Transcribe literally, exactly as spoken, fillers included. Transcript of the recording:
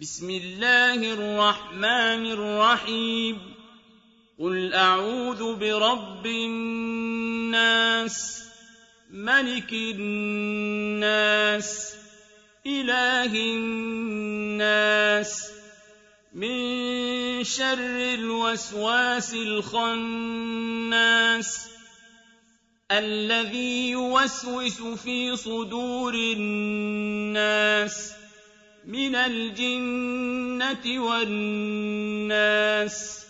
بسم الله الرحمن الرحيم قل أعوذ برب الناس ملك الناس إله الناس من شر الوسواس الخناس الذي يوسوس في صدور الناس من الجنة والناس